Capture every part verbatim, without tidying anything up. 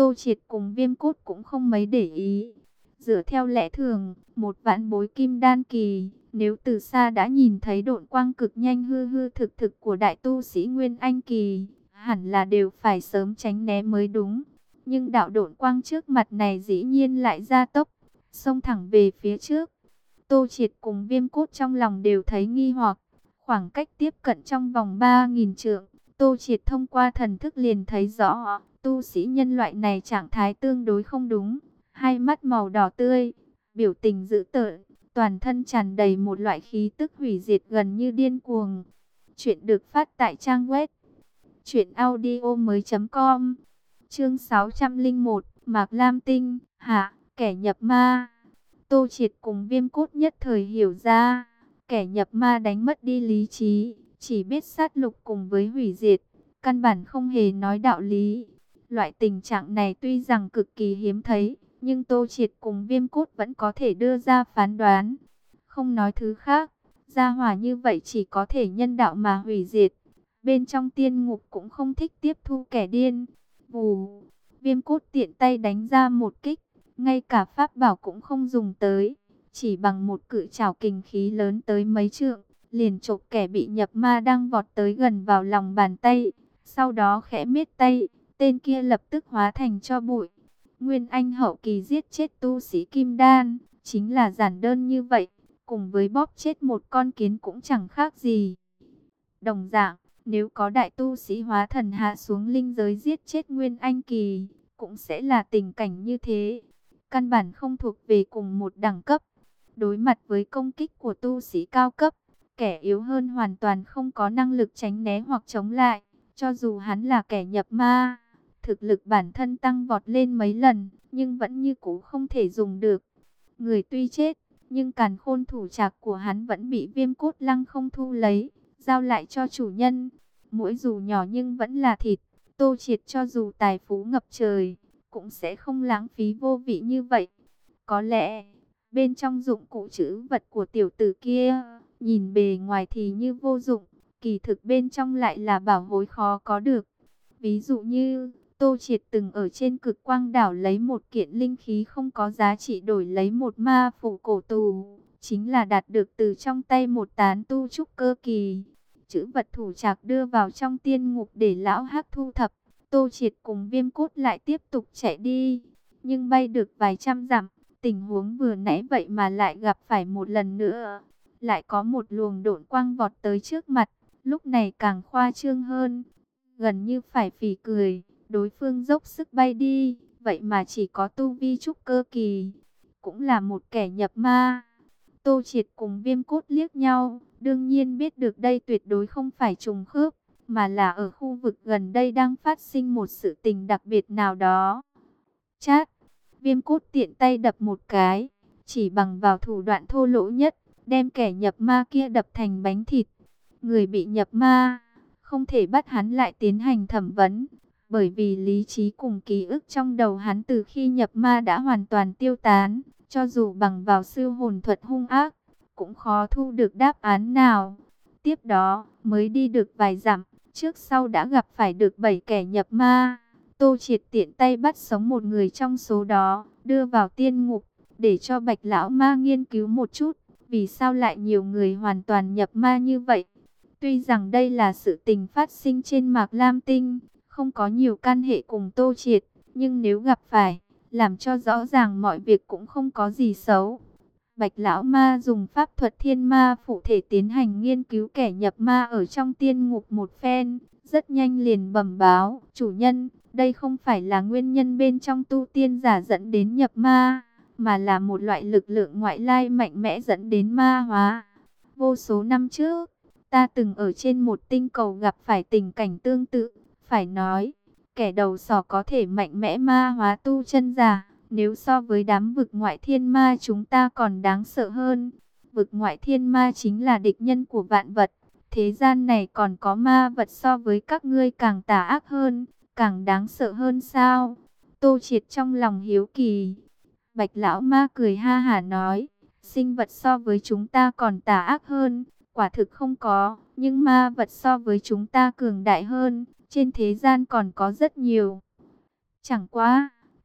Tô Triệt cùng Viêm Cốt cũng không mấy để ý. Dựa theo lẽ thường, một vạn bối kim đan kỳ, nếu từ xa đã nhìn thấy độn quang cực nhanh hư hư thực thực của đại tu sĩ Nguyên Anh kỳ, hẳn là đều phải sớm tránh né mới đúng. Nhưng đạo độn quang trước mặt này dĩ nhiên lại gia tốc, xông thẳng về phía trước. Tô Triệt cùng Viêm Cốt trong lòng đều thấy nghi hoặc, khoảng cách tiếp cận trong vòng ba nghìn trượng, Tô Triệt thông qua thần thức liền thấy rõ, tu sĩ nhân loại này trạng thái tương đối không đúng, hai mắt màu đỏ tươi, biểu tình dữ tợn, toàn thân tràn đầy một loại khí tức hủy diệt gần như điên cuồng. Chuyện được phát tại trang web truyện audio mới chấm com. Chương sáu trăm lẻ một, Mạc Lam Tinh, hạ, kẻ nhập ma. Tô Triệt cùng Viêm Cốt nhất thời hiểu ra, kẻ nhập ma đánh mất đi lý trí, chỉ biết sát lục cùng với hủy diệt, căn bản không hề nói đạo lý. Loại tình trạng này tuy rằng cực kỳ hiếm thấy, nhưng Tô Triệt cùng Viêm Cốt vẫn có thể đưa ra phán đoán. Không nói thứ khác, gia hỏa như vậy chỉ có thể nhân đạo mà hủy diệt. Bên trong tiên ngục cũng không thích tiếp thu kẻ điên. Vù, Viêm Cốt tiện tay đánh ra một kích, ngay cả pháp bảo cũng không dùng tới, chỉ bằng một cự trảo kình khí lớn tới mấy trượng, liền chộp kẻ bị nhập ma đang vọt tới gần vào lòng bàn tay. Sau đó khẽ miết tay, tên kia lập tức hóa thành tro bụi. Nguyên Anh hậu kỳ giết chết tu sĩ kim đan, chính là giản đơn như vậy, cùng với bóp chết một con kiến cũng chẳng khác gì. Đồng dạng, nếu có đại tu sĩ hóa thần hạ xuống linh giới giết chết Nguyên Anh kỳ, cũng sẽ là tình cảnh như thế. Căn bản không thuộc về cùng một đẳng cấp. Đối mặt với công kích của tu sĩ cao cấp, kẻ yếu hơn hoàn toàn không có năng lực tránh né hoặc chống lại. Cho dù hắn là kẻ nhập ma, thực lực bản thân tăng vọt lên mấy lần, nhưng vẫn như cũ không thể dùng được. Người tuy chết, nhưng càn khôn thủ trạc của hắn vẫn bị Viêm Cốt lăng không thu lấy, giao lại cho chủ nhân. Mỗi dù nhỏ nhưng vẫn là thịt. Tô Triệt cho dù tài phú ngập trời, cũng sẽ không lãng phí vô vị như vậy. Có lẽ, bên trong dụng cụ trữ vật của tiểu tử kia, nhìn bề ngoài thì như vô dụng, kỳ thực bên trong lại là bảo bối khó có được. Ví dụ như, Tô Triệt từng ở trên Cực Quang đảo lấy một kiện linh khí không có giá trị đổi lấy một ma phủ cổ tù, chính là đạt được từ trong tay một tán tu trúc cơ kỳ. Chữ vật thủ trạc đưa vào trong tiên ngục để lão hắc thu thập. Tô Triệt cùng Viêm Cốt lại tiếp tục chạy đi, nhưng bay được vài trăm dặm, tình huống vừa nãy vậy mà lại gặp phải một lần nữa. Lại có một luồng độn quang vọt tới trước mặt, lúc này càng khoa trương hơn, gần như phải phì cười. Đối phương dốc sức bay đi, vậy mà chỉ có tu vi trúc cơ kỳ, cũng là một kẻ nhập ma. Tô Triệt cùng Viêm Cốt liếc nhau, đương nhiên biết được đây tuyệt đối không phải trùng khớp, mà là ở khu vực gần đây đang phát sinh một sự tình đặc biệt nào đó. Chát, Viêm Cốt tiện tay đập một cái, chỉ bằng vào thủ đoạn thô lỗ nhất, đem kẻ nhập ma kia đập thành bánh thịt. Người bị nhập ma, không thể bắt hắn lại tiến hành thẩm vấn, bởi vì lý trí cùng ký ức trong đầu hắn từ khi nhập ma đã hoàn toàn tiêu tán. Cho dù bằng vào sư hồn thuật hung ác, cũng khó thu được đáp án nào. Tiếp đó, mới đi được vài dặm, trước sau đã gặp phải được bảy kẻ nhập ma. Tô Triệt tiện tay bắt sống một người trong số đó, đưa vào tiên ngục, để cho Bạch Lão Ma nghiên cứu một chút, vì sao lại nhiều người hoàn toàn nhập ma như vậy. Tuy rằng đây là sự tình phát sinh trên Mạc Lam Tinh, không có nhiều can hệ cùng Tô Triệt, nhưng nếu gặp phải, làm cho rõ ràng mọi việc cũng không có gì xấu. Bạch Lão Ma dùng pháp thuật thiên ma phụ thể tiến hành nghiên cứu kẻ nhập ma ở trong tiên ngục một phen, rất nhanh liền bẩm báo, chủ nhân, đây không phải là nguyên nhân bên trong tu tiên giả dẫn đến nhập ma, mà là một loại lực lượng ngoại lai mạnh mẽ dẫn đến ma hóa. Vô số năm trước, ta từng ở trên một tinh cầu gặp phải tình cảnh tương tự, phải nói, kẻ đầu sỏ có thể mạnh mẽ ma hóa tu chân giả, nếu so với đám vực ngoại thiên ma chúng ta còn đáng sợ hơn. Vực ngoại thiên ma chính là địch nhân của vạn vật, thế gian này còn có ma vật so với các ngươi càng tà ác hơn, càng đáng sợ hơn sao? Tô Triệt trong lòng hiếu kỳ. Bạch Lão Ma cười ha hả nói, sinh vật so với chúng ta còn tà ác hơn, quả thực không có, nhưng ma vật so với chúng ta cường đại hơn, trên thế gian còn có rất nhiều. Chẳng qua,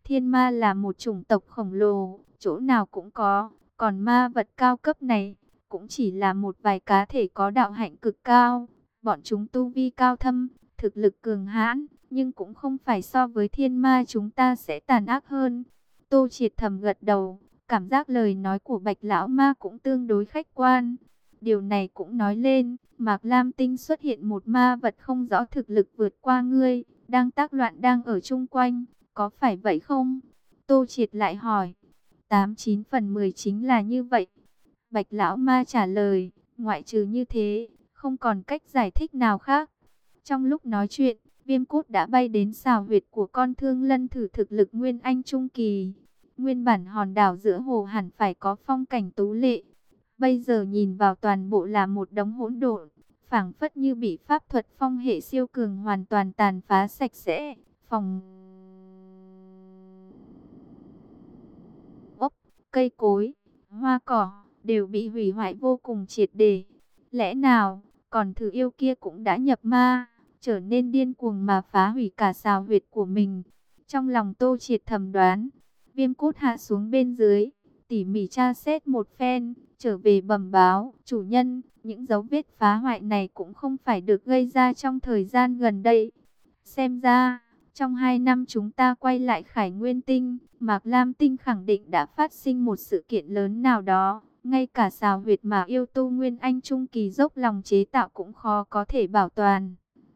Thiên ma là một chủng tộc khổng lồ, chỗ nào cũng có, còn ma vật cao cấp này cũng chỉ là một vài cá thể có đạo hạnh cực cao. Bọn chúng tu vi cao thâm, thực lực cường hãn, nhưng cũng không phải so với thiên ma chúng ta sẽ tàn ác hơn. Tô Triệt thầm gật đầu, cảm giác lời nói của Bạch Lão Ma cũng tương đối khách quan. Điều này cũng nói lên, Mạc Lam Tinh xuất hiện một ma vật không rõ thực lực vượt qua ngươi, đang tác loạn đang ở chung quanh, có phải vậy không? Tô Triệt lại hỏi. Tám chín phần mười chính là như vậy. Bạch Lão Ma trả lời, ngoại trừ như thế, không còn cách giải thích nào khác. Trong lúc nói chuyện, Viêm Cốt đã bay đến xào huyệt của con Thương Lân thử thực lực Nguyên Anh Trung Kỳ. Nguyên bản hòn đảo giữa hồ hẳn phải có phong cảnh tú lệ. Bây giờ nhìn vào toàn bộ là một đống hỗn độn, phảng phất như bị pháp thuật phong hệ siêu cường hoàn toàn tàn phá sạch sẽ. Phòng ốc, cây cối, hoa cỏ đều bị hủy hoại vô cùng triệt để. Lẽ nào còn thử yêu kia cũng đã nhập ma, trở nên điên cuồng mà phá hủy cả xào huyệt của mình? Trong lòng Tô Triệt thầm đoán. Viêm Cốt hạ xuống bên dưới, tỉ mỉ tra xét một phen, trở về bẩm báo, chủ nhân, những dấu vết phá hoại này cũng không phải được gây ra trong thời gian gần đây. Xem ra, trong hai năm chúng ta quay lại Khải Nguyên Tinh, Mạc Lam Tinh khẳng định đã phát sinh một sự kiện lớn nào đó. Ngay cả xào huyệt mà yêu tu Nguyên Anh Trung Kỳ dốc lòng chế tạo cũng khó có thể bảo toàn.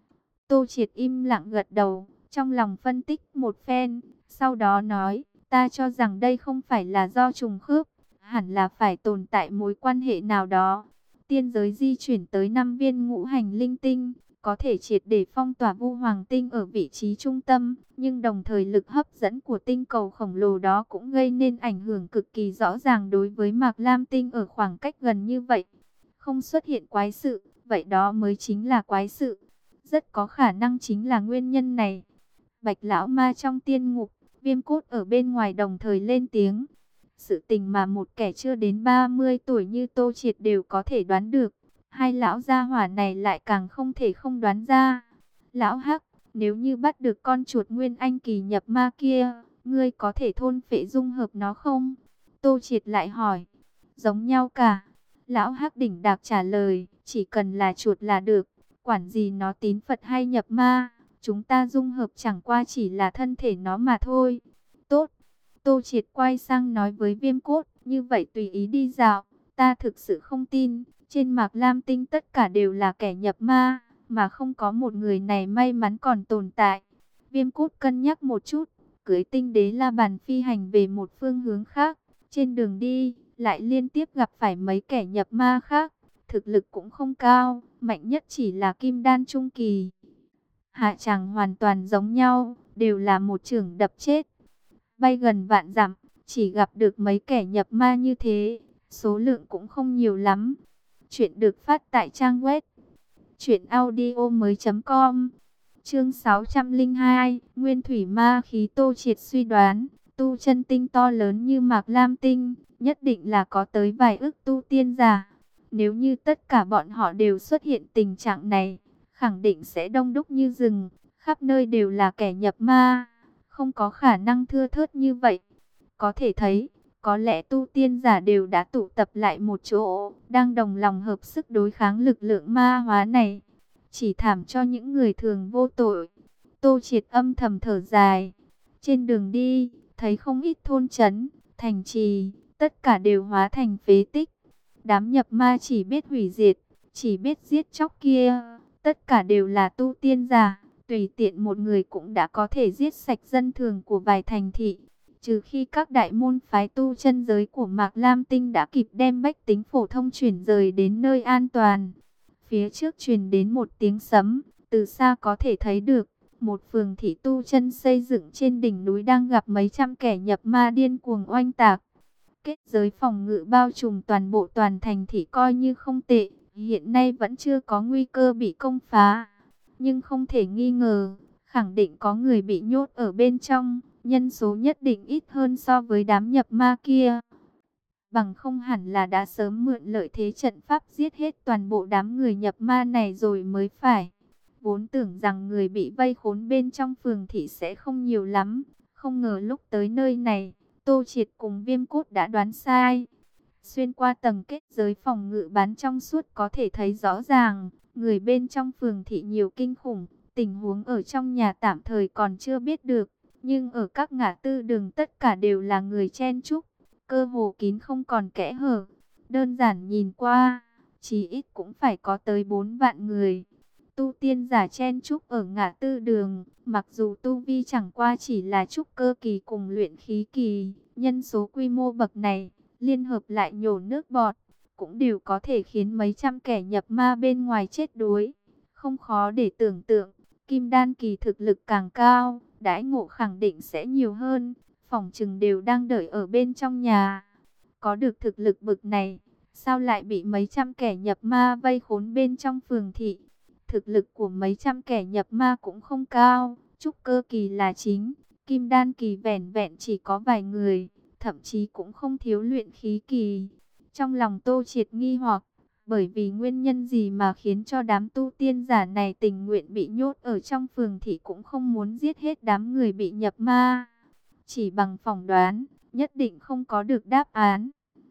Tô Triệt im lặng gật đầu, trong lòng phân tích một phen, sau đó nói, ta cho rằng đây không phải là do trùng khớp, hẳn là phải tồn tại mối quan hệ nào đó. Tiên giới di chuyển tới năm viên ngũ hành linh tinh, có thể triệt để phong tỏa Vu Hoàng Tinh ở vị trí trung tâm, nhưng đồng thời lực hấp dẫn của tinh cầu khổng lồ đó cũng gây nên ảnh hưởng cực kỳ rõ ràng đối với Mạc Lam Tinh ở khoảng cách gần như vậy. Không xuất hiện quái sự, vậy đó mới chính là quái sự. Rất có khả năng chính là nguyên nhân này. Bạch Lão Ma trong tiên ngục, Viêm Cốt ở bên ngoài đồng thời lên tiếng. Sự tình mà một kẻ chưa đến ba mươi tuổi như Tô Triệt đều có thể đoán được, hai lão gia hỏa này lại càng không thể không đoán ra. Lão Hắc, nếu như bắt được con chuột Nguyên Anh Kỳ nhập ma kia, ngươi có thể thôn phệ dung hợp nó không? Tô Triệt lại hỏi. Giống nhau cả. Lão Hắc đỉnh đạc trả lời, chỉ cần là chuột là được, quản gì nó tín Phật hay nhập ma, chúng ta dung hợp chẳng qua chỉ là thân thể nó mà thôi. Tốt. Tô Triệt quay sang nói với Viêm Cốt, như vậy tùy ý đi dạo, ta thực sự không tin, trên Mạc Lam Tinh tất cả đều là kẻ nhập ma, mà không có một người này may mắn còn tồn tại. Viêm Cốt cân nhắc một chút, cưỡi Tinh Đế La Bàn phi hành về một phương hướng khác, trên đường đi, lại liên tiếp gặp phải mấy kẻ nhập ma khác, thực lực cũng không cao, mạnh nhất chỉ là Kim Đan Trung Kỳ. Hạ tràng hoàn toàn giống nhau, đều là một chưởng đập chết. Bay gần vạn dặm, chỉ gặp được mấy kẻ nhập ma như thế, số lượng cũng không nhiều lắm. Chuyện được phát tại trang web truyện audio mới chấm com. Chương sáu trăm lẻ hai, Nguyên Thủy Ma Khí. Tô Triệt suy đoán, tu chân tinh to lớn như Mạc Lam Tinh, nhất định là có tới vài ức tu tiên giả. Nếu như tất cả bọn họ đều xuất hiện tình trạng này, khẳng định sẽ đông đúc như rừng, khắp nơi đều là kẻ nhập ma. Không có khả năng thưa thớt như vậy. Có thể thấy, có lẽ tu tiên giả đều đã tụ tập lại một chỗ, đang đồng lòng hợp sức đối kháng lực lượng ma hóa này. Chỉ thảm cho những người thường vô tội. Tô Triệt âm thầm thở dài. Trên đường đi, thấy không ít thôn trấn, thành trì, tất cả đều hóa thành phế tích. Đám nhập ma chỉ biết hủy diệt, chỉ biết giết chóc kia, tất cả đều là tu tiên giả. Tùy tiện một người cũng đã có thể giết sạch dân thường của vài thành thị. Trừ khi các đại môn phái tu chân giới của Mạc Lam Tinh đã kịp đem bách tính phổ thông chuyển rời đến nơi an toàn. Phía trước truyền đến một tiếng sấm, từ xa có thể thấy được, một phường thị tu chân xây dựng trên đỉnh núi đang gặp mấy trăm kẻ nhập ma điên cuồng oanh tạc. Kết giới phòng ngự bao trùm toàn bộ toàn thành thị coi như không tệ, hiện nay vẫn chưa có nguy cơ bị công phá. Nhưng không thể nghi ngờ, khẳng định có người bị nhốt ở bên trong, nhân số nhất định ít hơn so với đám nhập ma kia. Bằng không hẳn là đã sớm mượn lợi thế trận pháp giết hết toàn bộ đám người nhập ma này rồi mới phải. Vốn tưởng rằng người bị vây khốn bên trong phường thị sẽ không nhiều lắm, Không ngờ lúc tới nơi này, Tô Triệt cùng Viêm Cốt đã đoán sai. Xuyên qua tầng kết giới phòng ngự bán trong suốt có thể thấy rõ ràng, người bên trong phường thị nhiều kinh khủng, tình huống ở trong nhà tạm thời còn chưa biết được, nhưng ở các ngã tư đường tất cả đều là người chen chúc, cơ hồ kín không còn kẽ hở. Đơn giản nhìn qua, chỉ ít cũng phải có tới bốn vạn người. Tu tiên giả chen chúc ở ngã tư đường, mặc dù tu vi chẳng qua chỉ là trúc cơ kỳ cùng luyện khí kỳ, nhân số quy mô bậc này, liên hợp lại nhổ nước bọt, cũng đều có thể khiến mấy trăm kẻ nhập ma bên ngoài chết đuối. Không khó để tưởng tượng, kim đan kỳ thực lực càng cao, đãi ngộ khẳng định sẽ nhiều hơn, phỏng chừng đều đang đợi ở bên trong nhà. Có được thực lực bậc này, sao lại bị mấy trăm kẻ nhập ma vây khốn bên trong phường thị? Thực lực của mấy trăm kẻ nhập ma cũng không cao, trúc cơ kỳ là chính, kim đan kỳ vẻn vẹn chỉ có vài người, thậm chí cũng không thiếu luyện khí kỳ. Trong lòng Tô Triệt nghi hoặc, bởi vì nguyên nhân gì mà khiến cho đám tu tiên giả này tình nguyện bị nhốt ở trong phường thị cũng không muốn giết hết đám người bị nhập ma. Chỉ bằng phỏng đoán, nhất định không có được đáp án.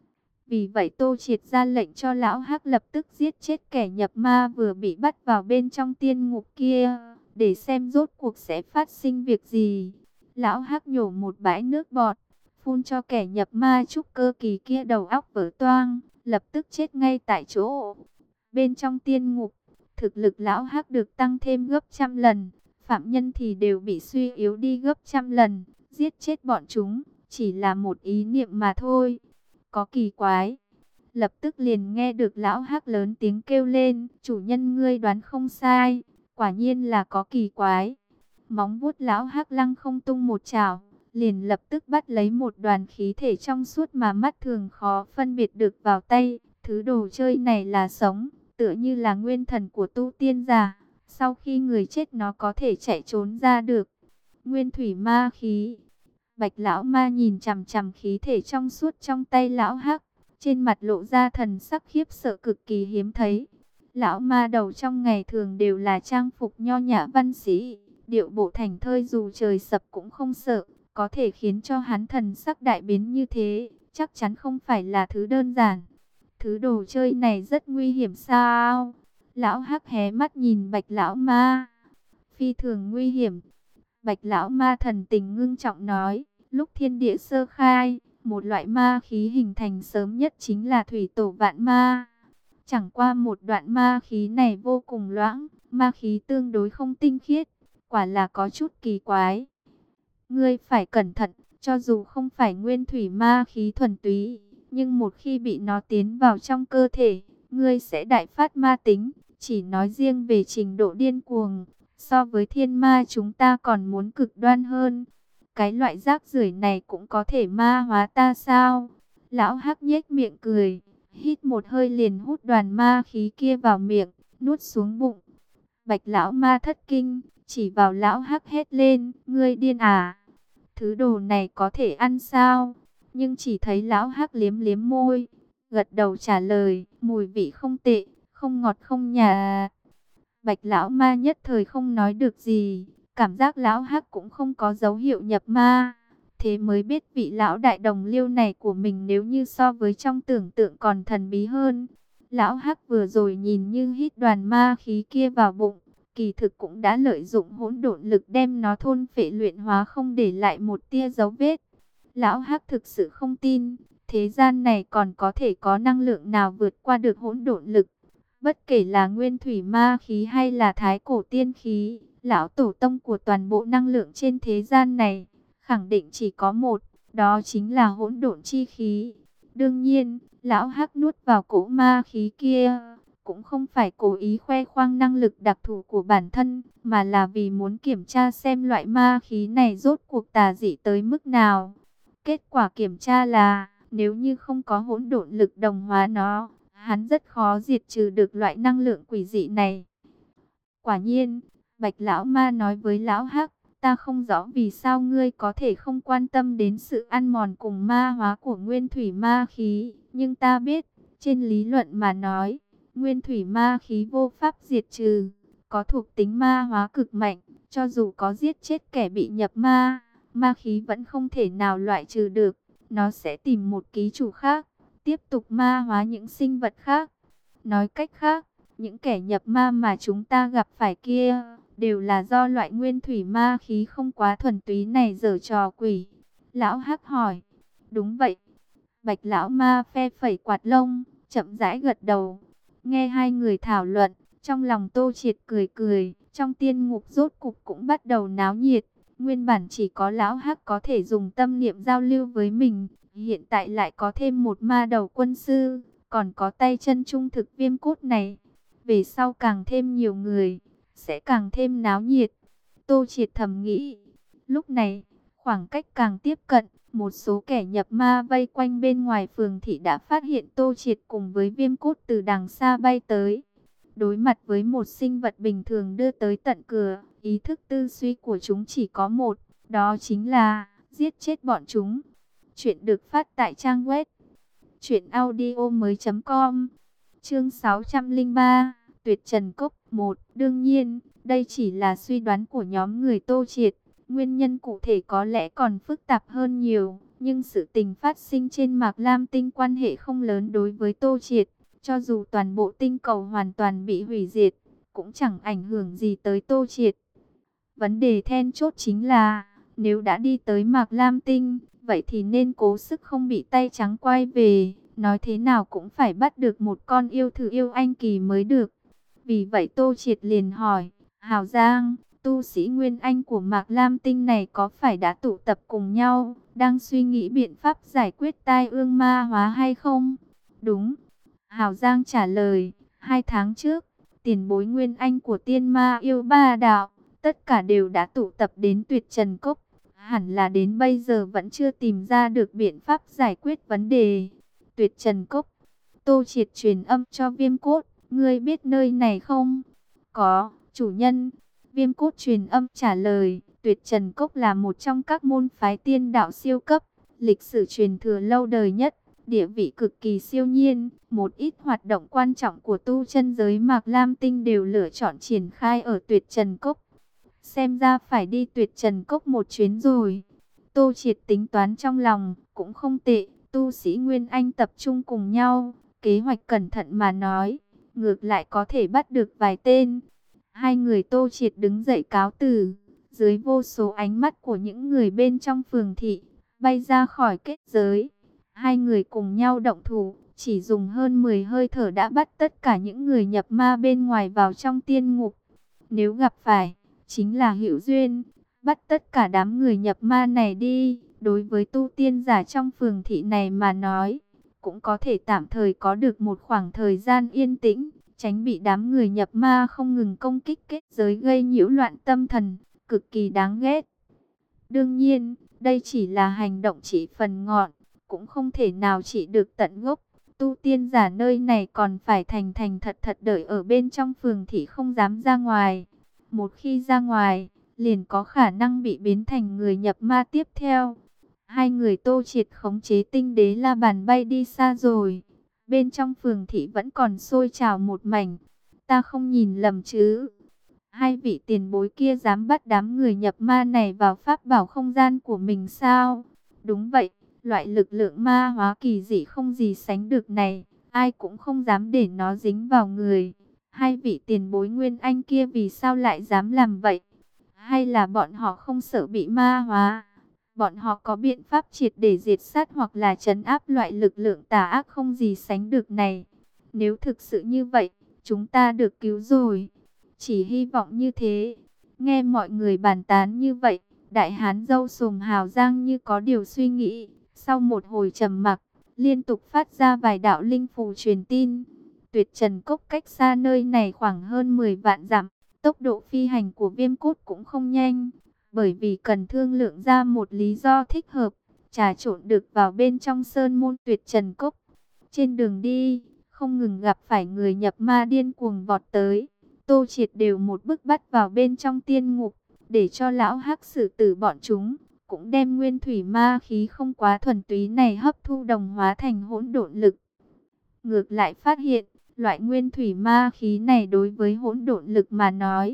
Vì vậy Tô Triệt ra lệnh cho Lão Hắc lập tức giết chết kẻ nhập ma vừa bị bắt vào bên trong tiên ngục kia, để xem rốt cuộc sẽ phát sinh việc gì. Lão Hắc nhổ một bãi nước bọt, phun cho kẻ nhập ma trúc cơ kỳ kia đầu óc vỡ toang, lập tức chết ngay tại chỗ. Bên trong tiên ngục, thực lực Lão Hắc được tăng thêm gấp trăm lần, phạm nhân thì đều bị suy yếu đi gấp trăm lần. Giết chết bọn chúng, chỉ là một ý niệm mà thôi. Có kỳ quái. Lập tức liền nghe được Lão Hắc lớn tiếng kêu lên, chủ nhân ngươi đoán không sai, quả nhiên là có kỳ quái. Móng vuốt Lão Hắc lăng không tung một chảo, liền lập tức bắt lấy một đoàn khí thể trong suốt mà mắt thường khó phân biệt được vào tay. Thứ đồ chơi này là sống, tựa như là nguyên thần của tu tiên giả. Sau khi người chết nó có thể chạy trốn ra được. Nguyên thủy ma khí. Bạch lão ma nhìn chằm chằm khí thể trong suốt trong tay Lão Hắc, trên mặt lộ ra thần sắc khiếp sợ cực kỳ hiếm thấy. Lão ma đầu trong ngày thường đều là trang phục nho nhã văn sĩ, điệu bộ thành thơi dù trời sập cũng không sợ, có thể khiến cho hắn thần sắc đại biến như thế, chắc chắn không phải là thứ đơn giản. Thứ đồ chơi này rất nguy hiểm sao? Lão Hắc hé mắt nhìn Bạch lão ma. Phi thường nguy hiểm. Bạch lão ma thần tình ngưng trọng nói, lúc thiên địa sơ khai, một loại ma khí hình thành sớm nhất chính là thủy tổ vạn ma. Chẳng qua một đoạn ma khí này vô cùng loãng, ma khí tương đối không tinh khiết, quả là có chút kỳ quái. Ngươi phải cẩn thận, cho dù không phải nguyên thủy ma khí thuần túy, nhưng một khi bị nó tiến vào trong cơ thể, ngươi sẽ đại phát ma tính. Chỉ nói riêng về trình độ điên cuồng, so với thiên ma chúng ta còn muốn cực đoan hơn. Cái loại rác rưởi này cũng có thể ma hóa ta sao? Lão Hắc nhếch miệng cười, hít một hơi liền hút đoàn ma khí kia vào miệng, nuốt xuống bụng. Bạch lão ma thất kinh, chỉ vào Lão Hắc hét lên, ngươi điên à? Thứ đồ này có thể ăn sao? Nhưng chỉ thấy Lão Hắc liếm liếm môi, gật đầu trả lời, mùi vị không tệ, không ngọt không nhạt. Bạch lão ma nhất thời không nói được gì, cảm giác Lão Hắc cũng không có dấu hiệu nhập ma. Thế mới biết vị lão đại đồng liêu này của mình nếu như so với trong tưởng tượng còn thần bí hơn. Lão Hắc vừa rồi nhìn như hít đoàn ma khí kia vào bụng, kỳ thực cũng đã lợi dụng hỗn độn lực đem nó thôn phệ luyện hóa không để lại một tia dấu vết. Lão Hắc thực sự không tin, thế gian này còn có thể có năng lượng nào vượt qua được hỗn độn lực. Bất kể là nguyên thủy ma khí hay là thái cổ tiên khí, lão tổ tông của toàn bộ năng lượng trên thế gian này, khẳng định chỉ có một, đó chính là hỗn độn chi khí. Đương nhiên, Lão Hắc nuốt vào cỗ ma khí kia, cũng không phải cố ý khoe khoang năng lực đặc thù của bản thân, mà là vì muốn kiểm tra xem loại ma khí này rốt cuộc tà dị tới mức nào. Kết quả kiểm tra là, nếu như không có hỗn độn lực đồng hóa nó, hắn rất khó diệt trừ được loại năng lượng quỷ dị này. Quả nhiên, Bạch lão ma nói với Lão Hắc, ta không rõ vì sao ngươi có thể không quan tâm đến sự ăn mòn cùng ma hóa của nguyên thủy ma khí, nhưng ta biết, trên lý luận mà nói, nguyên thủy ma khí vô pháp diệt trừ, có thuộc tính ma hóa cực mạnh, cho dù có giết chết kẻ bị nhập ma, ma khí vẫn không thể nào loại trừ được, nó sẽ tìm một ký chủ khác, tiếp tục ma hóa những sinh vật khác. Nói cách khác, những kẻ nhập ma mà chúng ta gặp phải kia, đều là do loại nguyên thủy ma khí không quá thuần túy này giở trò quỷ. Lão Hắc hỏi. Đúng vậy. Bạch lão ma phe phẩy quạt lông, chậm rãi gật đầu. Nghe hai người thảo luận, trong lòng Tô Triệt cười cười, trong tiên ngục rốt cục cũng bắt đầu náo nhiệt. Nguyên bản chỉ có lão Hắc có thể dùng tâm niệm giao lưu với mình, hiện tại lại có thêm một ma đầu quân sư, còn có tay chân trung thực Viêm Cốt này. Về sau càng thêm nhiều người, sẽ càng thêm náo nhiệt. Tô Triệt thầm nghĩ. Lúc này, khoảng cách càng tiếp cận, một số kẻ nhập ma vây quanh bên ngoài phường thị đã phát hiện Tô Triệt cùng với Viêm Cốt từ đằng xa bay tới. Đối mặt với một sinh vật bình thường đưa tới tận cửa, ý thức tư duy của chúng chỉ có một, đó chính là giết chết bọn chúng. Chuyện được phát tại trang web truyện audio mới chấm com. Chương sáu trăm lẻ ba, Tuyệt Trần Cốc một. Đương nhiên, đây chỉ là suy đoán của nhóm người Tô Triệt. Nguyên nhân cụ thể có lẽ còn phức tạp hơn nhiều. Nhưng sự tình phát sinh trên Mạc Lam Tinh quan hệ không lớn đối với Tô Triệt. Cho dù toàn bộ tinh cầu hoàn toàn bị hủy diệt, cũng chẳng ảnh hưởng gì tới Tô Triệt. Vấn đề then chốt chính là, nếu đã đi tới Mạc Lam Tinh, vậy thì nên cố sức không bị tay trắng quay về. Nói thế nào cũng phải bắt được một con yêu thử yêu anh kỳ mới được. Vì vậy Tô Triệt liền hỏi, Hào Giang, tu sĩ Nguyên Anh của Mạc Lam Tinh này có phải đã tụ tập cùng nhau, đang suy nghĩ biện pháp giải quyết tai ương ma hóa hay không? Đúng. Hào Giang trả lời, hai tháng trước, tiền bối Nguyên Anh của tiên ma yêu ba đạo, tất cả đều đã tụ tập đến Tuyệt Trần Cốc. Hẳn là đến bây giờ vẫn chưa tìm ra được biện pháp giải quyết vấn đề. Tuyệt Trần Cốc. Tô Triệt truyền âm cho Viêm Cốt, ngươi biết nơi này không? Có, chủ nhân. Viêm Cốt truyền âm trả lời, Tuyệt Trần Cốc là một trong các môn phái tiên đạo siêu cấp, lịch sử truyền thừa lâu đời nhất, địa vị cực kỳ siêu nhiên. Một ít hoạt động quan trọng của tu chân giới Mạc Lam Tinh đều lựa chọn triển khai ở Tuyệt Trần Cốc. Xem ra phải đi Tuyệt Trần Cốc một chuyến rồi. Tô Triệt tính toán trong lòng, cũng không tệ, tu sĩ Nguyên Anh tập trung cùng nhau, kế hoạch cẩn thận mà nói, ngược lại có thể bắt được vài tên. Hai người Tô Triệt đứng dậy cáo từ, dưới vô số ánh mắt của những người bên trong phường thị, bay ra khỏi kết giới. Hai người cùng nhau động thủ, chỉ dùng hơn mười hơi thở đã bắt tất cả những người nhập ma bên ngoài vào trong tiên ngục. Nếu gặp phải, chính là hữu duyên, bắt tất cả đám người nhập ma này đi. Đối với tu tiên giả trong phường thị này mà nói, cũng có thể tạm thời có được một khoảng thời gian yên tĩnh, tránh bị đám người nhập ma không ngừng công kích kết giới gây nhiễu loạn tâm thần, cực kỳ đáng ghét. Đương nhiên, đây chỉ là hành động chỉ phần ngọn, cũng không thể nào chỉ được tận gốc. Tu tiên giả nơi này còn phải thành thành thật thật đợi ở bên trong phường thị không dám ra ngoài. Một khi ra ngoài, liền có khả năng bị biến thành người nhập ma tiếp theo. Hai người Tô Triệt khống chế tinh đế la bàn bay đi xa rồi. Bên trong phường thị vẫn còn sôi trào một mảnh. Ta không nhìn lầm chứ? Hai vị tiền bối kia dám bắt đám người nhập ma này vào pháp bảo không gian của mình sao? Đúng vậy, loại lực lượng ma hóa kỳ dị không gì sánh được này, ai cũng không dám để nó dính vào người. Hai vị tiền bối Nguyên Anh kia vì sao lại dám làm vậy? Hay là bọn họ không sợ bị ma hóa? Bọn họ có biện pháp triệt để diệt sát hoặc là trấn áp loại lực lượng tà ác không gì sánh được này. Nếu thực sự như vậy, chúng ta được cứu rồi. Chỉ hy vọng như thế. Nghe mọi người bàn tán như vậy, đại hán râu sồm Hào Giang như có điều suy nghĩ. Sau một hồi trầm mặc, liên tục phát ra vài đạo linh phù truyền tin. Tuyệt Trần Cốc cách xa nơi này khoảng hơn mười vạn dặm. Tốc độ phi hành của Viêm Cốt cũng không nhanh, bởi vì cần thương lượng ra một lý do thích hợp, trà trộn được vào bên trong sơn môn Tuyệt Trần Cốc. Trên đường đi, không ngừng gặp phải người nhập ma điên cuồng vọt tới. Tô Triệt đều một bước bắt vào bên trong tiên ngục, để cho lão Hắc xử tử bọn chúng, cũng đem nguyên thủy ma khí không quá thuần túy này hấp thu đồng hóa thành hỗn độn lực. Ngược lại phát hiện, loại nguyên thủy ma khí này đối với hỗn độn lực mà nói,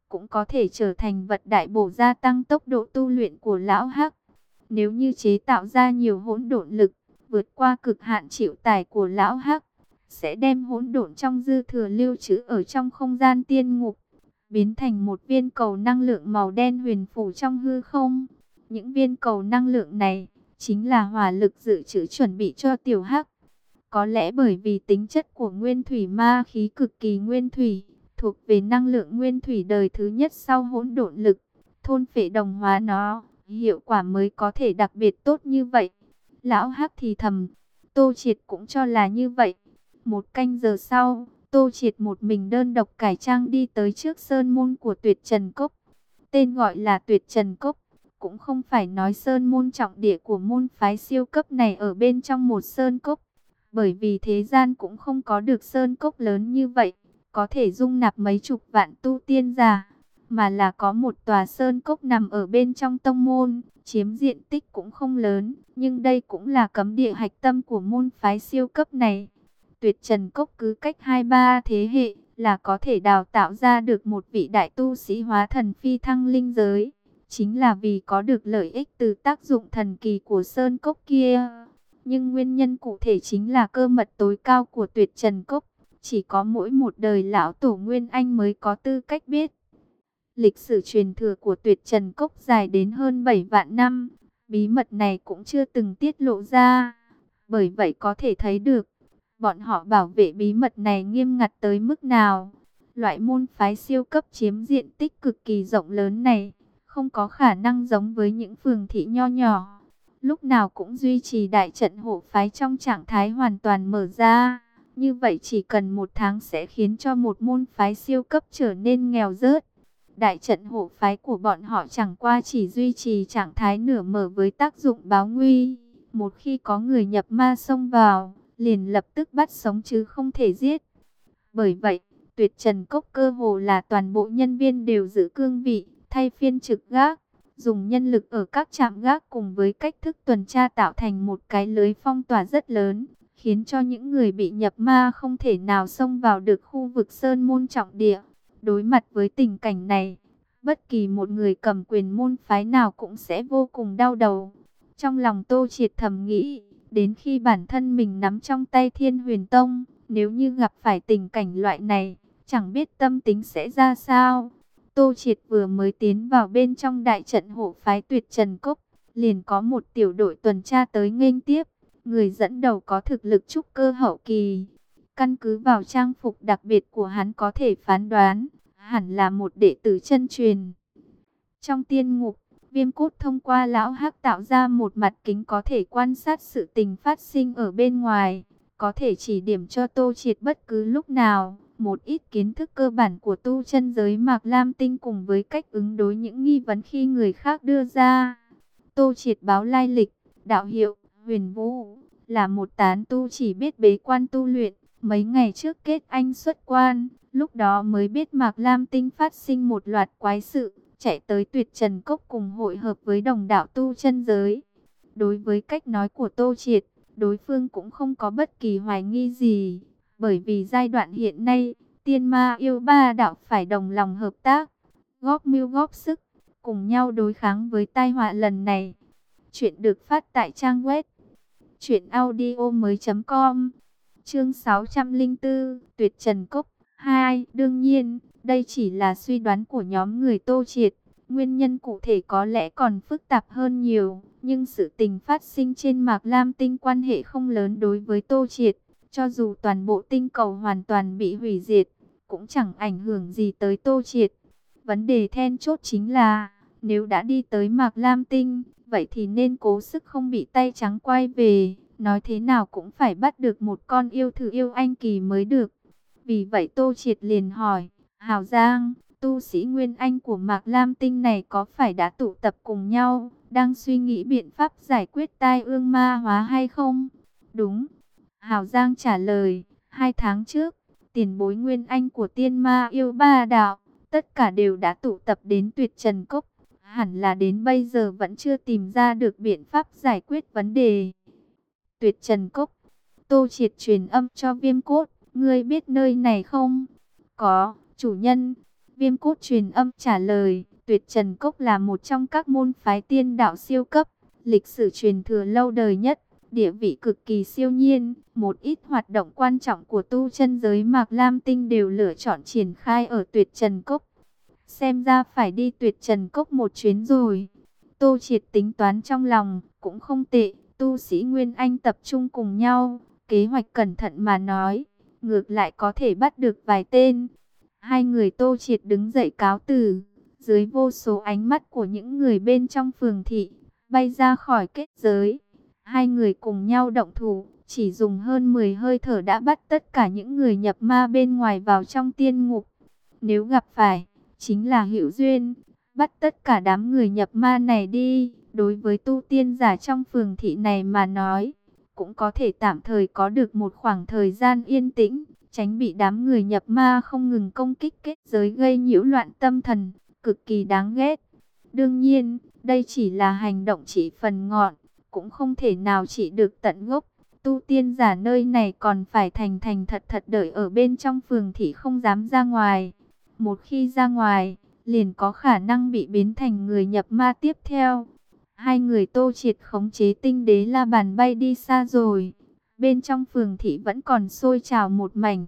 cũng có thể trở thành vật đại bổ gia tăng tốc độ tu luyện của lão hắc. Nếu như chế tạo ra nhiều hỗn độn lực, vượt qua cực hạn chịu tải của lão hắc, sẽ đem hỗn độn trong dư thừa lưu trữ ở trong không gian tiên ngục, biến thành một viên cầu năng lượng màu đen huyền phù trong hư không. Những viên cầu năng lượng này chính là hỏa lực dự trữ chuẩn bị cho tiểu hắc. Có lẽ bởi vì tính chất của nguyên thủy ma khí cực kỳ nguyên thủy, thuộc về năng lượng nguyên thủy đời thứ nhất sau hỗn độn lực, thôn phệ đồng hóa nó, hiệu quả mới có thể đặc biệt tốt như vậy. Lão hắc thì thầm, Tô Triệt cũng cho là như vậy. Một canh giờ sau, Tô Triệt một mình đơn độc cải trang đi tới trước sơn môn của Tuyệt Trần Cốc. Tên gọi là Tuyệt Trần Cốc, cũng không phải nói sơn môn trọng địa của môn phái siêu cấp này ở bên trong một sơn cốc, bởi vì thế gian cũng không có được sơn cốc lớn như vậy, có thể dung nạp mấy chục vạn tu tiên giả, mà là có một tòa sơn cốc nằm ở bên trong tông môn, chiếm diện tích cũng không lớn, nhưng đây cũng là cấm địa hạch tâm của môn phái siêu cấp này. Tuyệt Trần Cốc cứ cách hai ba thế hệ là có thể đào tạo ra được một vị đại tu sĩ hóa thần phi thăng linh giới, chính là vì có được lợi ích từ tác dụng thần kỳ của sơn cốc kia. Nhưng nguyên nhân cụ thể chính là cơ mật tối cao của Tuyệt Trần Cốc, chỉ có mỗi một đời lão tổ Nguyên Anh mới có tư cách biết. Lịch sử truyền thừa của Tuyệt Trần Cốc dài đến hơn bảy vạn năm, bí mật này cũng chưa từng tiết lộ ra. Bởi vậy có thể thấy được, bọn họ bảo vệ bí mật này nghiêm ngặt tới mức nào. Loại môn phái siêu cấp chiếm diện tích cực kỳ rộng lớn này, không có khả năng giống với những phường thị nho nhỏ, lúc nào cũng duy trì đại trận hộ phái trong trạng thái hoàn toàn mở ra. Như vậy chỉ cần một tháng sẽ khiến cho một môn phái siêu cấp trở nên nghèo rớt. Đại trận hộ phái của bọn họ chẳng qua chỉ duy trì trạng thái nửa mở với tác dụng báo nguy. Một khi có người nhập ma xông vào, liền lập tức bắt sống chứ không thể giết. Bởi vậy, Tuyệt Trần Cốc cơ hồ là toàn bộ nhân viên đều giữ cương vị, thay phiên trực gác, dùng nhân lực ở các trạm gác cùng với cách thức tuần tra tạo thành một cái lưới phong tỏa rất lớn, khiến cho những người bị nhập ma không thể nào xông vào được khu vực sơn môn trọng địa. Đối mặt với tình cảnh này, bất kỳ một người cầm quyền môn phái nào cũng sẽ vô cùng đau đầu. Trong lòng Tô Triệt thầm nghĩ, đến khi bản thân mình nắm trong tay Thiên Huyền Tông, nếu như gặp phải tình cảnh loại này, chẳng biết tâm tính sẽ ra sao. Tô Triệt vừa mới tiến vào bên trong đại trận hộ phái Tuyệt Trần Cốc, liền có một tiểu đội tuần tra tới nghênh tiếp. Người dẫn đầu có thực lực trúc cơ hậu kỳ. Căn cứ vào trang phục đặc biệt của hắn có thể phán đoán, hẳn là một đệ tử chân truyền. Trong tiên ngục, Viêm Cốt thông qua lão hắc tạo ra một mặt kính có thể quan sát sự tình phát sinh ở bên ngoài, có thể chỉ điểm cho Tô Triệt bất cứ lúc nào một ít kiến thức cơ bản của tu chân giới Mạc Lam Tinh cùng với cách ứng đối những nghi vấn khi người khác đưa ra. Tô Triệt báo lai lịch, đạo hiệu Huyền Vũ, là một tán tu chỉ biết bế quan tu luyện, mấy ngày trước kết anh xuất quan, lúc đó mới biết Mạc Lam Tinh phát sinh một loạt quái sự, chạy tới Tuyệt Trần Cốc cùng hội hợp với đồng đạo tu chân giới. Đối với cách nói của Tô Triệt, đối phương cũng không có bất kỳ hoài nghi gì, bởi vì giai đoạn hiện nay, tiên ma yêu ba đạo phải đồng lòng hợp tác, góp mưu góp sức, cùng nhau đối kháng với tai họa lần này. Chuyện được phát tại trang web truyện audio mới chấm com. Chương sáu trăm lẻ bốn, Tuyệt Trần Cốc hai. Đương nhiên, đây chỉ là suy đoán của nhóm người Tô Triệt, nguyên nhân cụ thể có lẽ còn phức tạp hơn nhiều, nhưng sự tình phát sinh trên Mạc Lam Tinh quan hệ không lớn đối với Tô Triệt, cho dù toàn bộ tinh cầu hoàn toàn bị hủy diệt, cũng chẳng ảnh hưởng gì tới Tô Triệt. Vấn đề then chốt chính là, nếu đã đi tới Mạc Lam Tinh, vậy thì nên cố sức không bị tay trắng quay về, nói thế nào cũng phải bắt được một con yêu thử yêu anh kỳ mới được. Vì vậy Tô Triệt liền hỏi, Hào Giang, tu sĩ Nguyên Anh của Mạc Lam Tinh này có phải đã tụ tập cùng nhau, đang suy nghĩ biện pháp giải quyết tai ương ma hóa hay không? Đúng. Hào Giang trả lời, hai tháng trước, tiền bối Nguyên Anh của tiên ma yêu ba đạo, tất cả đều đã tụ tập đến Tuyệt Trần Cốc. Hẳn là đến bây giờ vẫn chưa tìm ra được biện pháp giải quyết vấn đề. Tuyệt Trần Cốc. Tô Triệt truyền âm cho Viêm Cốt, ngươi biết nơi này không? Có, chủ nhân. Viêm Cốt truyền âm trả lời, Tuyệt Trần Cốc là một trong các môn phái tiên đạo siêu cấp, lịch sử truyền thừa lâu đời nhất, địa vị cực kỳ siêu nhiên. Một ít hoạt động quan trọng của tu chân giới Mạc Lam Tinh đều lựa chọn triển khai ở Tuyệt Trần Cốc. Xem ra phải đi Tuyệt Trần Cốc một chuyến rồi. Tô Triệt tính toán trong lòng, cũng không tệ, tu sĩ Nguyên Anh tập trung cùng nhau, kế hoạch cẩn thận mà nói, ngược lại có thể bắt được vài tên. Hai người Tô Triệt đứng dậy cáo từ, dưới vô số ánh mắt của những người bên trong phường thị, bay ra khỏi kết giới. Hai người cùng nhau động thủ, chỉ dùng hơn mười hơi thở đã bắt tất cả những người nhập ma bên ngoài vào trong tiên ngục. Nếu gặp phải, chính là hữu duyên, bắt tất cả đám người nhập ma này đi. Đối với tu tiên giả trong phường thị này mà nói, cũng có thể tạm thời có được một khoảng thời gian yên tĩnh, tránh bị đám người nhập ma không ngừng công kích kết giới gây nhiễu loạn tâm thần, cực kỳ đáng ghét. Đương nhiên, đây chỉ là hành động chỉ phần ngọn, cũng không thể nào chỉ được tận gốc. Tu tiên giả nơi này còn phải thành thành thật thật đợi ở bên trong phường thị, không dám ra ngoài. Một khi ra ngoài, liền có khả năng bị biến thành người nhập ma tiếp theo. Hai người Tô Triệt khống chế tinh đế la bàn bay đi xa rồi. Bên trong phường thị vẫn còn sôi trào một mảnh.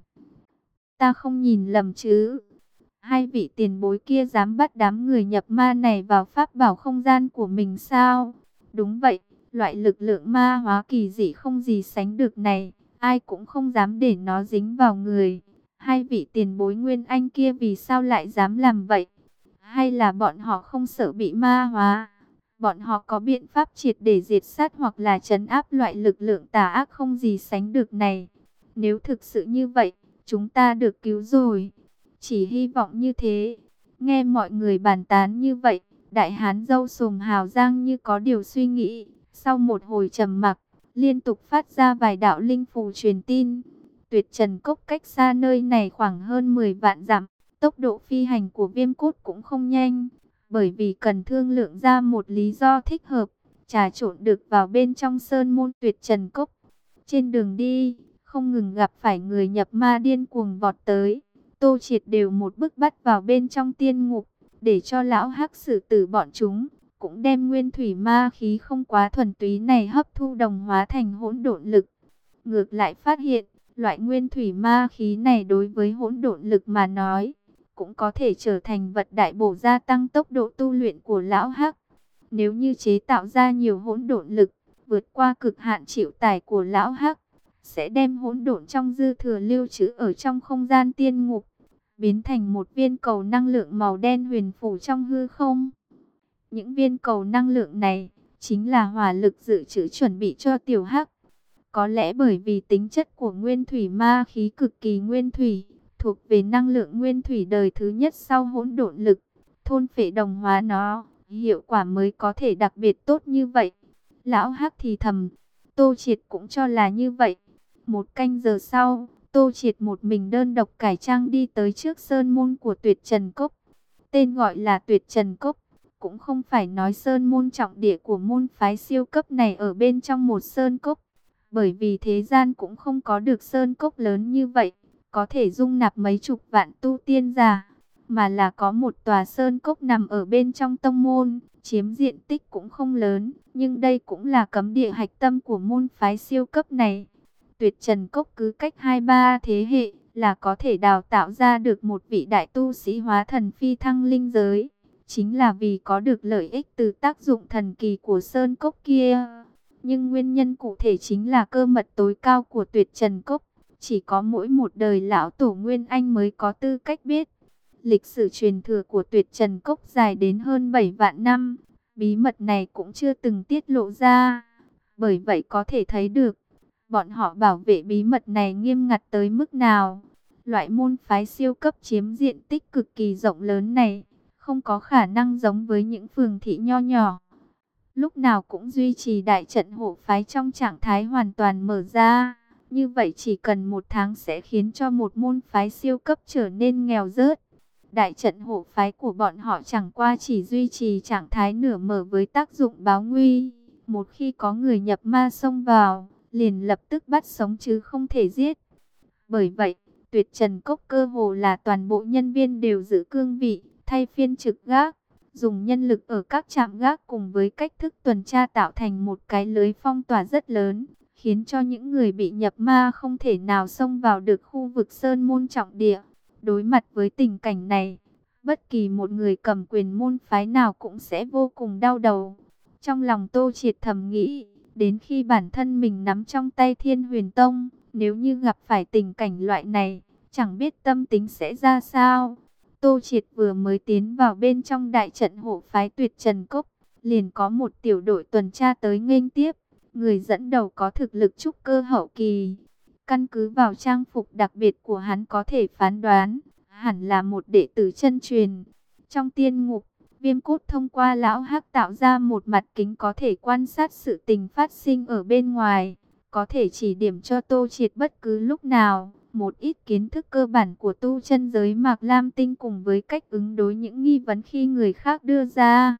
Ta không nhìn lầm chứ? Hai vị tiền bối kia dám bắt đám người nhập ma này vào pháp bảo không gian của mình sao? Đúng vậy, loại lực lượng ma hóa kỳ dị không gì sánh được này, ai cũng không dám để nó dính vào người. Hai vị tiền bối Nguyên Anh kia vì sao lại dám làm vậy? Hay là bọn họ không sợ bị ma hóa? Bọn họ có biện pháp triệt để diệt sát hoặc là trấn áp loại lực lượng tà ác không gì sánh được này. Nếu thực sự như vậy, chúng ta được cứu rồi. Chỉ hy vọng như thế. Nghe mọi người bàn tán như vậy, đại hán râu sồm hào giang như có điều suy nghĩ. Sau một hồi trầm mặc, liên tục phát ra vài đạo linh phù truyền tin. Tuyệt Trần Cốc cách xa nơi này khoảng hơn mười vạn dặm. Tốc độ phi hành của Viêm Cốt cũng không nhanh, bởi vì cần thương lượng ra một lý do thích hợp, trà trộn được vào bên trong sơn môn Tuyệt Trần Cốc. Trên đường đi, không ngừng gặp phải người nhập ma điên cuồng vọt tới. Tô Triệt đều một bước bắt vào bên trong tiên ngục, để cho lão hắc xử tử bọn chúng, cũng đem nguyên thủy ma khí không quá thuần túy này hấp thu đồng hóa thành hỗn độn lực. Ngược lại phát hiện, loại nguyên thủy ma khí này đối với hỗn độn lực mà nói, cũng có thể trở thành vật đại bổ gia tăng tốc độ tu luyện của lão hắc. Nếu như chế tạo ra nhiều hỗn độn lực, vượt qua cực hạn chịu tải của lão hắc, sẽ đem hỗn độn trong dư thừa lưu trữ ở trong không gian tiên ngục, biến thành một viên cầu năng lượng màu đen huyền phù trong hư không. Những viên cầu năng lượng này chính là hỏa lực dự trữ chuẩn bị cho tiểu hắc. Có lẽ bởi vì tính chất của nguyên thủy ma khí cực kỳ nguyên thủy, thuộc về năng lượng nguyên thủy đời thứ nhất sau hỗn độn lực, thôn phệ đồng hóa nó, hiệu quả mới có thể đặc biệt tốt như vậy. Lão hắc thì thầm, Tô Triệt cũng cho là như vậy. Một canh giờ sau, Tô Triệt một mình đơn độc cải trang đi tới trước sơn môn của Tuyệt Trần Cốc. Tên gọi là Tuyệt Trần Cốc, cũng không phải nói sơn môn trọng địa của môn phái siêu cấp này ở bên trong một sơn cốc, bởi vì thế gian cũng không có được sơn cốc lớn như vậy, có thể dung nạp mấy chục vạn tu tiên giả, mà là có một tòa sơn cốc nằm ở bên trong tông môn, chiếm diện tích cũng không lớn, nhưng đây cũng là cấm địa hạch tâm của môn phái siêu cấp này. Tuyệt Trần Cốc cứ cách hai ba thế hệ là có thể đào tạo ra được một vị đại tu sĩ hóa thần phi thăng linh giới, chính là vì có được lợi ích từ tác dụng thần kỳ của sơn cốc kia. Nhưng nguyên nhân cụ thể chính là cơ mật tối cao của Tuyệt Trần Cốc, chỉ có mỗi một đời lão tổ Nguyên Anh mới có tư cách biết. Lịch sử truyền thừa của Tuyệt Trần Cốc dài đến hơn bảy vạn năm, bí mật này cũng chưa từng tiết lộ ra. Bởi vậy có thể thấy được, bọn họ bảo vệ bí mật này nghiêm ngặt tới mức nào. Loại môn phái siêu cấp chiếm diện tích cực kỳ rộng lớn này, không có khả năng giống với những phường thị nho nhỏ, lúc nào cũng duy trì đại trận hộ phái trong trạng thái hoàn toàn mở ra. Như vậy chỉ cần một tháng sẽ khiến cho một môn phái siêu cấp trở nên nghèo rớt. Đại trận hộ phái của bọn họ chẳng qua chỉ duy trì trạng thái nửa mở với tác dụng báo nguy. Một khi có người nhập ma xông vào, liền lập tức bắt sống chứ không thể giết. Bởi vậy, Tuyệt Trần Cốc cơ hồ là toàn bộ nhân viên đều giữ cương vị, thay phiên trực gác, dùng nhân lực ở các trạm gác cùng với cách thức tuần tra tạo thành một cái lưới phong tỏa rất lớn, khiến cho những người bị nhập ma không thể nào xông vào được khu vực sơn môn trọng địa. Đối mặt với tình cảnh này, bất kỳ một người cầm quyền môn phái nào cũng sẽ vô cùng đau đầu. Trong lòng Tô Triệt thầm nghĩ, đến khi bản thân mình nắm trong tay Thiên Huyền Tông, nếu như gặp phải tình cảnh loại này, chẳng biết tâm tính sẽ ra sao. Tô Triệt vừa mới tiến vào bên trong đại trận hộ phái Tuyệt Trần Cốc, liền có một tiểu đội tuần tra tới nghênh tiếp. Người dẫn đầu có thực lực trúc cơ hậu kỳ. Căn cứ vào trang phục đặc biệt của hắn có thể phán đoán, hẳn là một đệ tử chân truyền. Trong tiên ngục, Viêm Cốt thông qua lão hắc tạo ra một mặt kính có thể quan sát sự tình phát sinh ở bên ngoài, có thể chỉ điểm cho Tô Triệt bất cứ lúc nào một ít kiến thức cơ bản của tu chân giới Mạc Lam Tinh cùng với cách ứng đối những nghi vấn khi người khác đưa ra.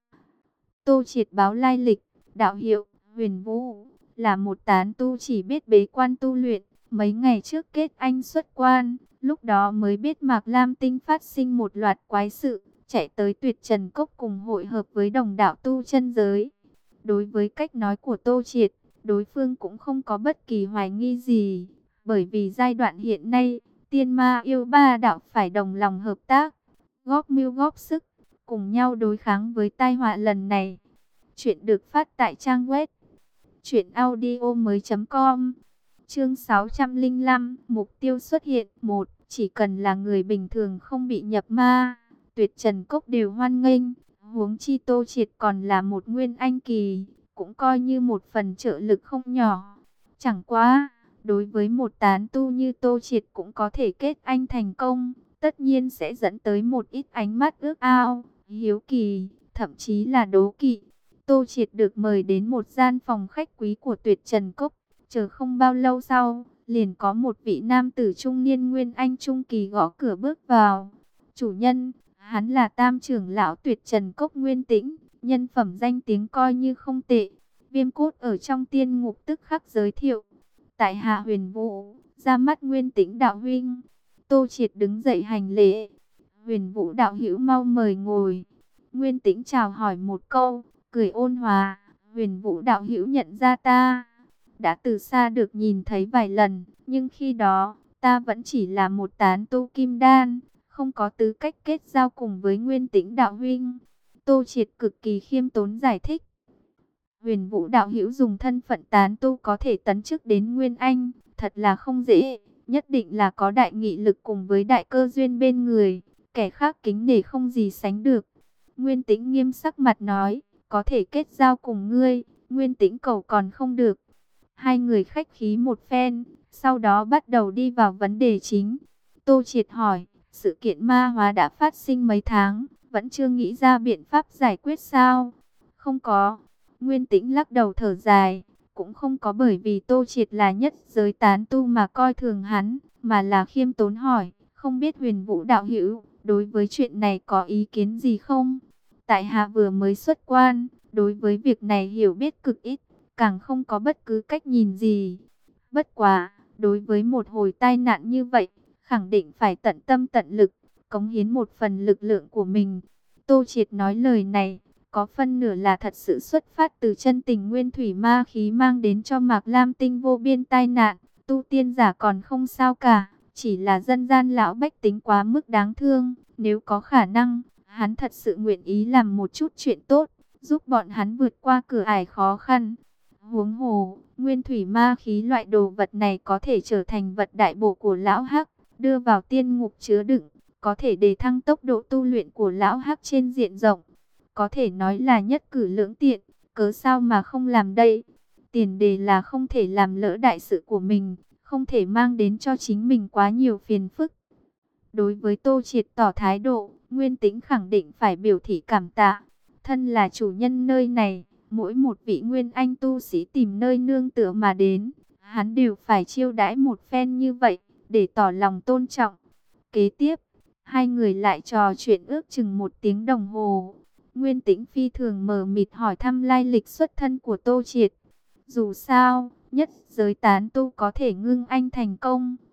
Tô Triệt báo lai lịch, đạo hiệu Huyền Vũ, là một tán tu chỉ biết bế quan tu luyện, mấy ngày trước kết anh xuất quan, lúc đó mới biết Mạc Lam Tinh phát sinh một loạt quái sự, chạy tới Tuyệt Trần Cốc cùng hội hợp với đồng đạo tu chân giới. Đối với cách nói của Tô Triệt, đối phương cũng không có bất kỳ hoài nghi gì, bởi vì giai đoạn hiện nay, tiên ma yêu ba đạo phải đồng lòng hợp tác, góp mưu góp sức, cùng nhau đối kháng với tai họa lần này. Chuyện được phát tại trang web truyện audio mới chấm com. Chương sáu trăm lẻ năm, mục tiêu xuất hiện. Một, chỉ cần là người bình thường không bị nhập ma, Tuyệt Trần Cốc đều hoan nghênh. Huống chi Tô Triệt còn là một nguyên anh kỳ, cũng coi như một phần trợ lực không nhỏ. Chẳng quá, đối với một tán tu như Tô Triệt cũng có thể kết anh thành công, tất nhiên sẽ dẫn tới một ít ánh mắt ước ao, hiếu kỳ, thậm chí là đố kỵ. Tô Triệt được mời đến một gian phòng khách quý của Tuyệt Trần Cốc, chờ không bao lâu sau, liền có một vị nam tử trung niên nguyên anh trung kỳ gõ cửa bước vào. Chủ nhân, hắn là Tam trưởng lão Tuyệt Trần Cốc Nguyên Tĩnh, nhân phẩm danh tiếng coi như không tệ. Viêm Cốt ở trong tiên ngục tức khắc giới thiệu. Tại hạ Huyền Vũ, ra mắt Nguyên Tĩnh đạo huynh. Tô Triệt đứng dậy hành lễ. Huyền Vũ đạo hữu mau mời ngồi. Nguyên Tĩnh chào hỏi một câu, cười ôn hòa. Huyền Vũ đạo hữu nhận ra ta, đã từ xa được nhìn thấy vài lần, nhưng khi đó ta vẫn chỉ là một tán tu kim đan, không có tư cách kết giao cùng với Nguyên Tĩnh đạo huynh. Tô Triệt cực kỳ khiêm tốn giải thích. Huyền Vũ đạo hữu dùng thân phận tán tu có thể tấn chức đến Nguyên Anh, thật là không dễ, nhất định là có đại nghị lực cùng với đại cơ duyên bên người, kẻ khác kính nể không gì sánh được. Nguyên Tĩnh nghiêm sắc mặt nói, có thể kết giao cùng ngươi, Nguyên Tĩnh cầu còn không được. Hai người khách khí một phen, sau đó bắt đầu đi vào vấn đề chính. Tô Triệt hỏi, sự kiện ma hóa đã phát sinh mấy tháng, vẫn chưa nghĩ ra biện pháp giải quyết sao? Không có. Nguyên Tĩnh lắc đầu thở dài, cũng không có bởi vì Tô Triệt là nhất giới tán tu mà coi thường hắn, mà là khiêm tốn hỏi, không biết Huyền Vũ đạo hữu, đối với chuyện này có ý kiến gì không? Tại hạ vừa mới xuất quan, đối với việc này hiểu biết cực ít, càng không có bất cứ cách nhìn gì. Bất quá, đối với một hồi tai nạn như vậy, khẳng định phải tận tâm tận lực, cống hiến một phần lực lượng của mình. Tô Triệt nói lời này, có phân nửa là thật sự xuất phát từ chân tình nguyên thủy ma khí mang đến cho Mạc Lam Tinh vô biên tai nạn. Tu tiên giả còn không sao cả, chỉ là dân gian lão bách tính quá mức đáng thương. Nếu có khả năng, hắn thật sự nguyện ý làm một chút chuyện tốt, giúp bọn hắn vượt qua cửa ải khó khăn. Huống hồ, nguyên thủy ma khí loại đồ vật này có thể trở thành vật đại bổ của lão hắc, đưa vào tiên ngục chứa đựng, có thể đề thăng tốc độ tu luyện của lão hắc trên diện rộng. Có thể nói là nhất cử lưỡng tiện, cớ sao mà không làm đây? Tiền đề là không thể làm lỡ đại sự của mình, không thể mang đến cho chính mình quá nhiều phiền phức. Đối với Tô Triệt tỏ thái độ, Nguyên Tĩnh khẳng định phải biểu thị cảm tạ. Thân là chủ nhân nơi này, mỗi một vị nguyên anh tu sĩ tìm nơi nương tựa mà đến, hắn đều phải chiêu đãi một phen như vậy, để tỏ lòng tôn trọng. Kế tiếp, hai người lại trò chuyện ước chừng một tiếng đồng hồ. Nguyên Tĩnh phi thường mờ mịt hỏi thăm lai lịch xuất thân của Tô Triệt. Dù sao, nhất giới tán tu có thể ngưng anh thành công,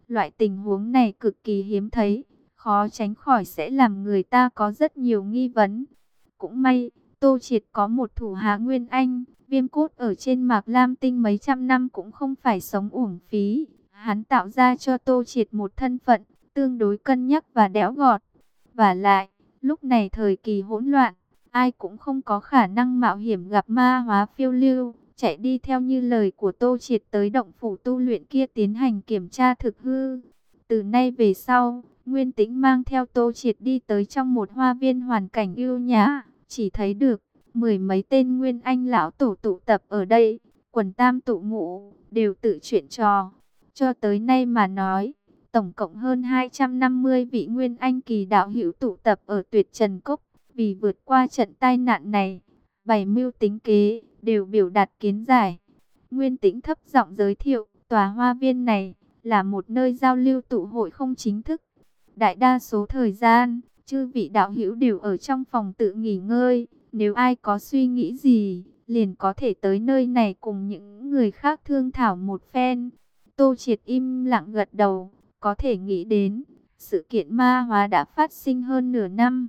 Loại tình huống này cực kỳ hiếm thấy, khó tránh khỏi sẽ làm người ta có rất nhiều nghi vấn. Cũng may, Tô Triệt có một thủ hạ Nguyên Anh, Viêm Cốt ở trên Mạc Lam Tinh mấy trăm năm cũng không phải sống uổng phí. Hắn tạo ra cho Tô Triệt một thân phận tương đối cân nhắc và đẽo gọt. Và lại, lúc này thời kỳ hỗn loạn, ai cũng không có khả năng mạo hiểm gặp ma hóa phiêu lưu, chạy đi theo như lời của Tô Triệt tới động phủ tu luyện kia tiến hành kiểm tra thực hư. Từ nay về sau, Nguyên Tĩnh mang theo Tô Triệt đi tới trong một hoa viên hoàn cảnh ưu nhã, chỉ thấy được mười mấy tên Nguyên Anh lão tổ tụ tập ở đây, quần tam tụ ngũ, đều tự chuyện trò. Cho tới nay mà nói, tổng cộng hơn hai trăm năm mươi vị Nguyên Anh kỳ đạo hữu tụ tập ở Tuyệt Trần Cốc, vì vượt qua trận tai nạn này, bày mưu tính kế, đều biểu đạt kiến giải. Nguyên Tĩnh thấp giọng giới thiệu, tòa hoa viên này là một nơi giao lưu tụ hội không chính thức. Đại đa số thời gian, chư vị đạo hữu đều ở trong phòng tự nghỉ ngơi. Nếu ai có suy nghĩ gì, liền có thể tới nơi này cùng những người khác thương thảo một phen. Tô Triệt im lặng gật đầu, có thể nghĩ đến, sự kiện ma hóa đã phát sinh hơn nửa năm.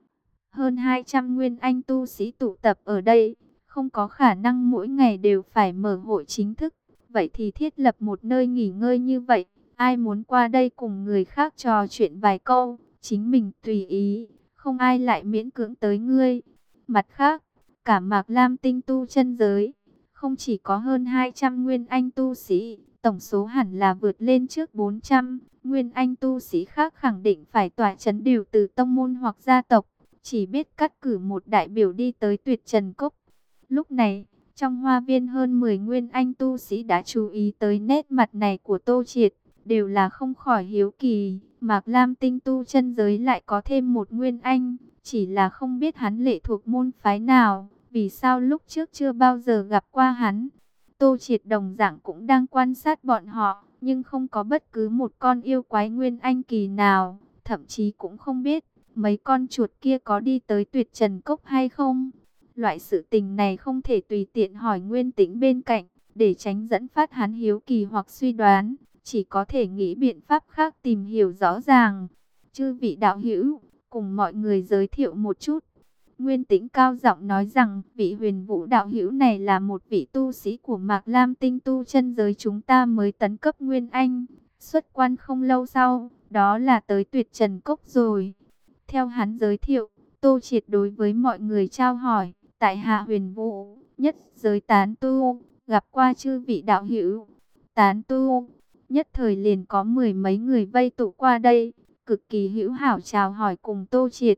Hơn hai trăm Nguyên Anh tu sĩ tụ tập ở đây, không có khả năng mỗi ngày đều phải mở hội chính thức. Vậy thì thiết lập một nơi nghỉ ngơi như vậy, ai muốn qua đây cùng người khác trò chuyện vài câu, chính mình tùy ý, không ai lại miễn cưỡng tới ngươi. Mặt khác, cả Mạc Lam Tinh tu chân giới, không chỉ có hơn hai trăm Nguyên Anh tu sĩ, tổng số hẳn là vượt lên trước bốn trăm. Nguyên Anh tu sĩ khác khẳng định phải tọa chấn đều từ tông môn hoặc gia tộc, chỉ biết cắt cử một đại biểu đi tới Tuyệt Trần Cốc. Lúc này, trong hoa viên hơn mười Nguyên Anh tu sĩ đã chú ý tới nét mặt này của Tô Triệt, đều là không khỏi hiếu kỳ. Mạc Lam Tinh tu chân giới lại có thêm một Nguyên Anh, chỉ là không biết hắn lệ thuộc môn phái nào, vì sao lúc trước chưa bao giờ gặp qua hắn. Tô Triệt đồng dạng cũng đang quan sát bọn họ, nhưng không có bất cứ một con yêu quái Nguyên Anh kỳ nào, thậm chí cũng không biết mấy con chuột kia có đi tới Tuyệt Trần Cốc hay không. Loại sự tình này không thể tùy tiện hỏi Nguyên Tĩnh bên cạnh, để tránh dẫn phát hắn hiếu kỳ hoặc suy đoán, chỉ có thể nghĩ biện pháp khác tìm hiểu rõ ràng. Chư vị đạo hữu, cùng mọi người giới thiệu một chút. Nguyên Tĩnh cao giọng nói rằng, vị Huyền Vũ đạo hữu này là một vị tu sĩ của Mạc Lam Tinh tu chân giới chúng ta mới tấn cấp Nguyên Anh, xuất quan không lâu sau, đó là tới Tuyệt Trần Cốc rồi. Theo hắn giới thiệu, Tô Triệt đối với mọi người trao hỏi, tại hạ Huyền Vũ, nhất giới tán tu, gặp qua chư vị đạo hữu. Tán tu, nhất thời liền có mười mấy người vây tụ qua đây, cực kỳ hữu hảo chào hỏi cùng Tô Triệt.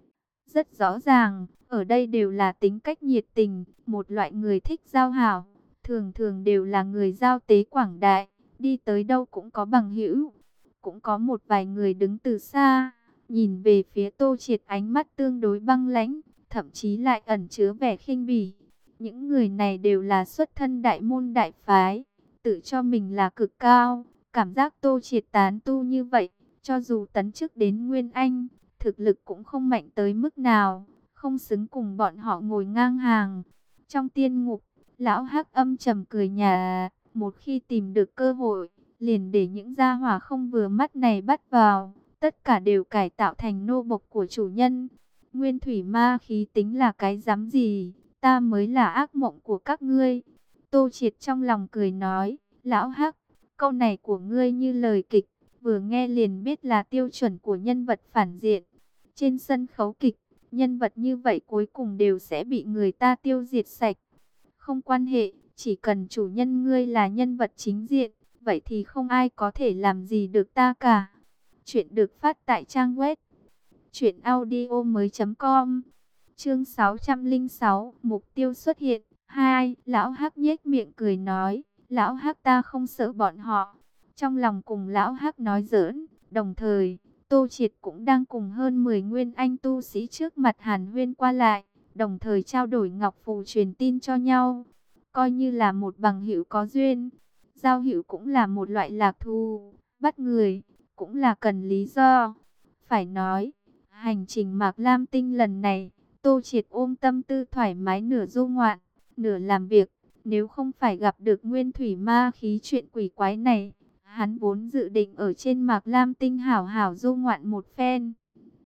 Rất rõ ràng, ở đây đều là tính cách nhiệt tình, một loại người thích giao hảo, thường thường đều là người giao tế quảng đại, đi tới đâu cũng có bằng hữu. Cũng có một vài người đứng từ xa, nhìn về phía Tô Triệt ánh mắt tương đối băng lãnh, thậm chí lại ẩn chứa vẻ khinh bỉ. Những người này đều là xuất thân đại môn đại phái, tự cho mình là cực cao, cảm giác Tô Triệt tán tu như vậy, cho dù tấn chức đến Nguyên Anh, thực lực cũng không mạnh tới mức nào, không xứng cùng bọn họ ngồi ngang hàng. Trong tiên ngục, lão Hắc âm trầm cười nhà, một khi tìm được cơ hội, liền để những gia hỏa không vừa mắt này bắt vào, tất cả đều cải tạo thành nô bộc của chủ nhân. Nguyên thủy ma khí tính là cái dám gì, ta mới là ác mộng của các ngươi. Tô Triệt trong lòng cười nói, lão Hắc, câu này của ngươi như lời kịch, vừa nghe liền biết là tiêu chuẩn của nhân vật phản diện. Trên sân khấu kịch, nhân vật như vậy cuối cùng đều sẽ bị người ta tiêu diệt sạch. Không quan hệ, chỉ cần chủ nhân ngươi là nhân vật chính diện, vậy thì không ai có thể làm gì được ta cả. Chuyện được phát tại trang web truyện audio mới chấm com. Chương sáu trăm lẻ sáu, mục tiêu xuất hiện. Hai, lão Hắc nhếch miệng cười nói, lão Hắc ta không sợ bọn họ. Trong lòng cùng lão Hắc nói giỡn, đồng thời, Tô Triệt cũng đang cùng hơn mười Nguyên Anh tu sĩ trước mặt hàn huyên qua lại, đồng thời trao đổi ngọc phù truyền tin cho nhau, coi như là một bằng hữu có duyên. Giao hữu cũng là một loại lạc thú, bắt người cũng là cần lý do. Phải nói, hành trình Mạc Lam Tinh lần này, Tô Triệt ôm tâm tư thoải mái, nửa du ngoạn, nửa làm việc. Nếu không phải gặp được nguyên thủy ma khí chuyện quỷ quái này, Hắn vốn dự định ở trên Mạc Lam Tinh hảo hảo du ngoạn một phen.